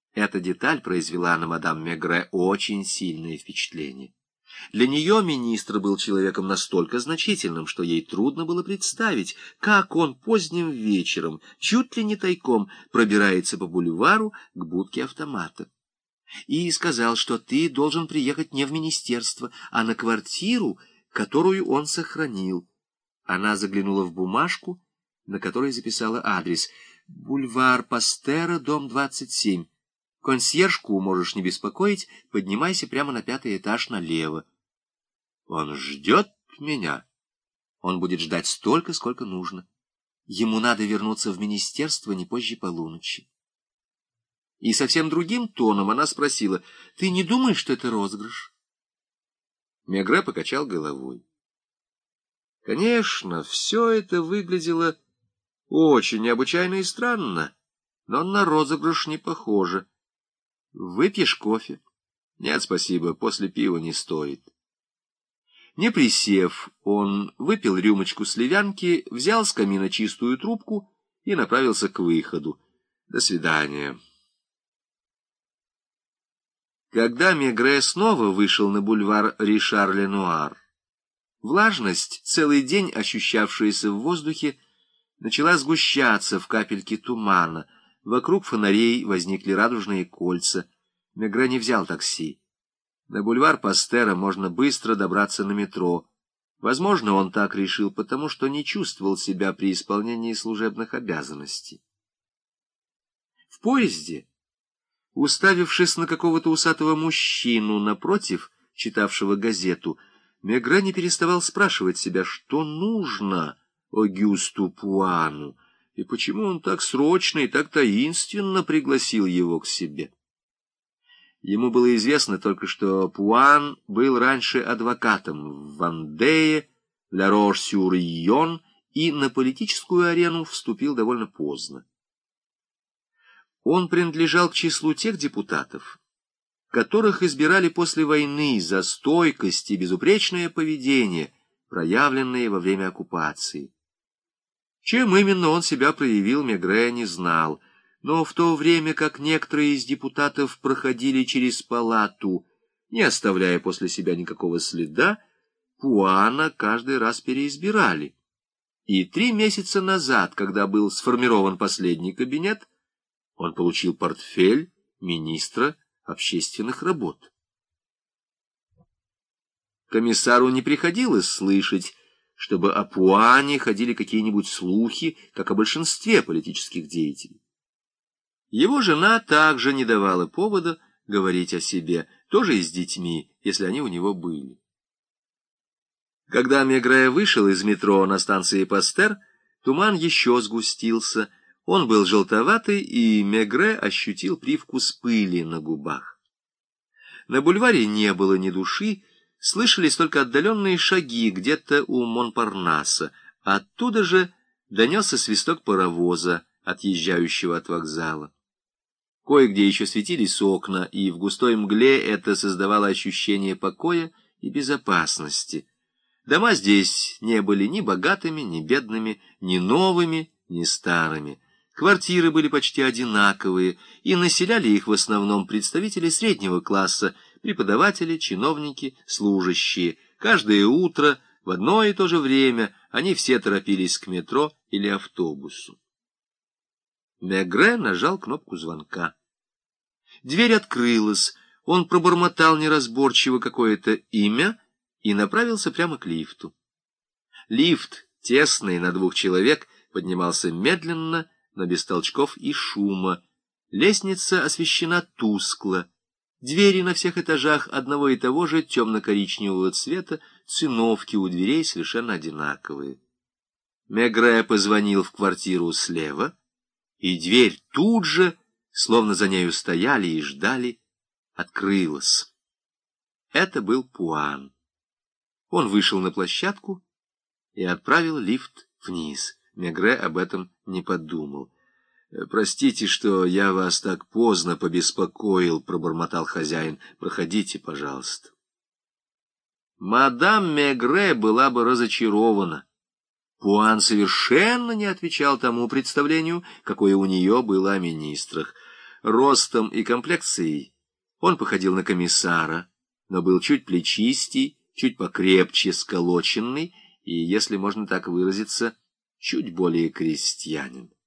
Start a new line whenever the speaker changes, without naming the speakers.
Эта деталь произвела на мадам Мегре очень сильное впечатление. Для нее министр был человеком настолько значительным, что ей трудно было представить, как он поздним вечером, чуть ли не тайком, пробирается по бульвару к будке автомата. И сказал, что ты должен приехать не в министерство, а на квартиру, которую он сохранил. Она заглянула в бумажку, на которой записала адрес: бульвар Пастера, дом 27. Консьержку можешь не беспокоить, поднимайся прямо на 5-й этаж налево. Он ждет меня. Он будет ждать столько, сколько нужно. Ему надо вернуться в министерство не позже полуночи. И совсем другим тоном она спросила: ты не думаешь, что это розыгрыш? Мегре покачал головой. Конечно, все это выглядело очень необычайно и странно, но на розыгрыш не похоже. Выпьешь кофе? Нет, спасибо, после пива не стоит. Не присев, он выпил рюмочку сливянки, взял с камина чистую трубку и направился к выходу. До свидания. Когда Мегре снова вышел на бульвар Ришар-Ленуар, влажность, целый день ощущавшаяся в воздухе, начала сгущаться в капельки тумана. Вокруг фонарей возникли радужные кольца. Мегре не взял такси. На бульвар Пастера можно быстро добраться на метро. Возможно, он так решил, потому что не чувствовал себя при исполнении служебных обязанностей. В поезде, уставившись на какого-то усатого мужчину напротив, читавшего газету, Мегре не переставал спрашивать себя, что нужно Огюсту Пуану, и почему он так срочно и так таинственно пригласил его к себе. Ему было известно только, что Пуан был раньше адвокатом в Вандее, Ля Рош-сюр-Йон, и на политическую арену вступил довольно поздно. Он принадлежал к числу тех депутатов, которых избирали после войны за стойкость и безупречное поведение, проявленные во время оккупации. Чем именно он себя проявил, Мегре не знал, но в то время как некоторые из депутатов проходили через палату, не оставляя после себя никакого следа, Пуана каждый раз переизбирали. И 3 месяца назад, когда был сформирован последний кабинет, он получил портфель министра общественных работ. Комиссару не приходилось слышать, чтобы о Пуане ходили какие-нибудь слухи, как о большинстве политических деятелей. Его жена также не давала повода говорить о себе, тоже и с детьми, если они у него были. Когда Мегре вышел из метро на станции Пастер, туман еще сгустился, он был желтоватый, и Мегре ощутил привкус пыли на губах. На бульваре не было ни души, слышались только отдаленные шаги где-то у Монпарнаса. Оттуда же донесся свисток паровоза, отъезжающего от вокзала. Кое-где еще светились окна, и в густой мгле это создавало ощущение покоя и безопасности. Дома здесь не были ни богатыми, ни бедными, ни новыми, ни старыми. Квартиры были почти одинаковые, и населяли их в основном представители среднего класса, преподаватели, чиновники, служащие. Каждое утро в одно и то же время они все торопились к метро или автобусу. Мегре нажал кнопку звонка. Дверь открылась, он пробормотал неразборчиво какое-то имя и направился прямо к лифту. Лифт, тесный на 2 человек, поднимался медленно, но без толчков и шума. Лестница освещена тускло. Двери на всех этажах одного и того же темно-коричневого цвета, циновки у дверей совершенно одинаковые. Мегре позвонил в квартиру слева, и дверь тут же, словно за нею стояли и ждали, открылась. Это был Пуан. Он вышел на площадку и отправил лифт вниз. Мегре об этом не подумал. «Простите, что я вас так поздно побеспокоил», — пробормотал хозяин. «Проходите, пожалуйста». Мадам Мегре была бы разочарована. Пуан совершенно не отвечал тому представлению, какое у нее было о министрах. Ростом и комплекцией он походил на комиссара, но был чуть плечистей, чуть покрепче сколоченный и, если можно так выразиться, чуть более крестьянин.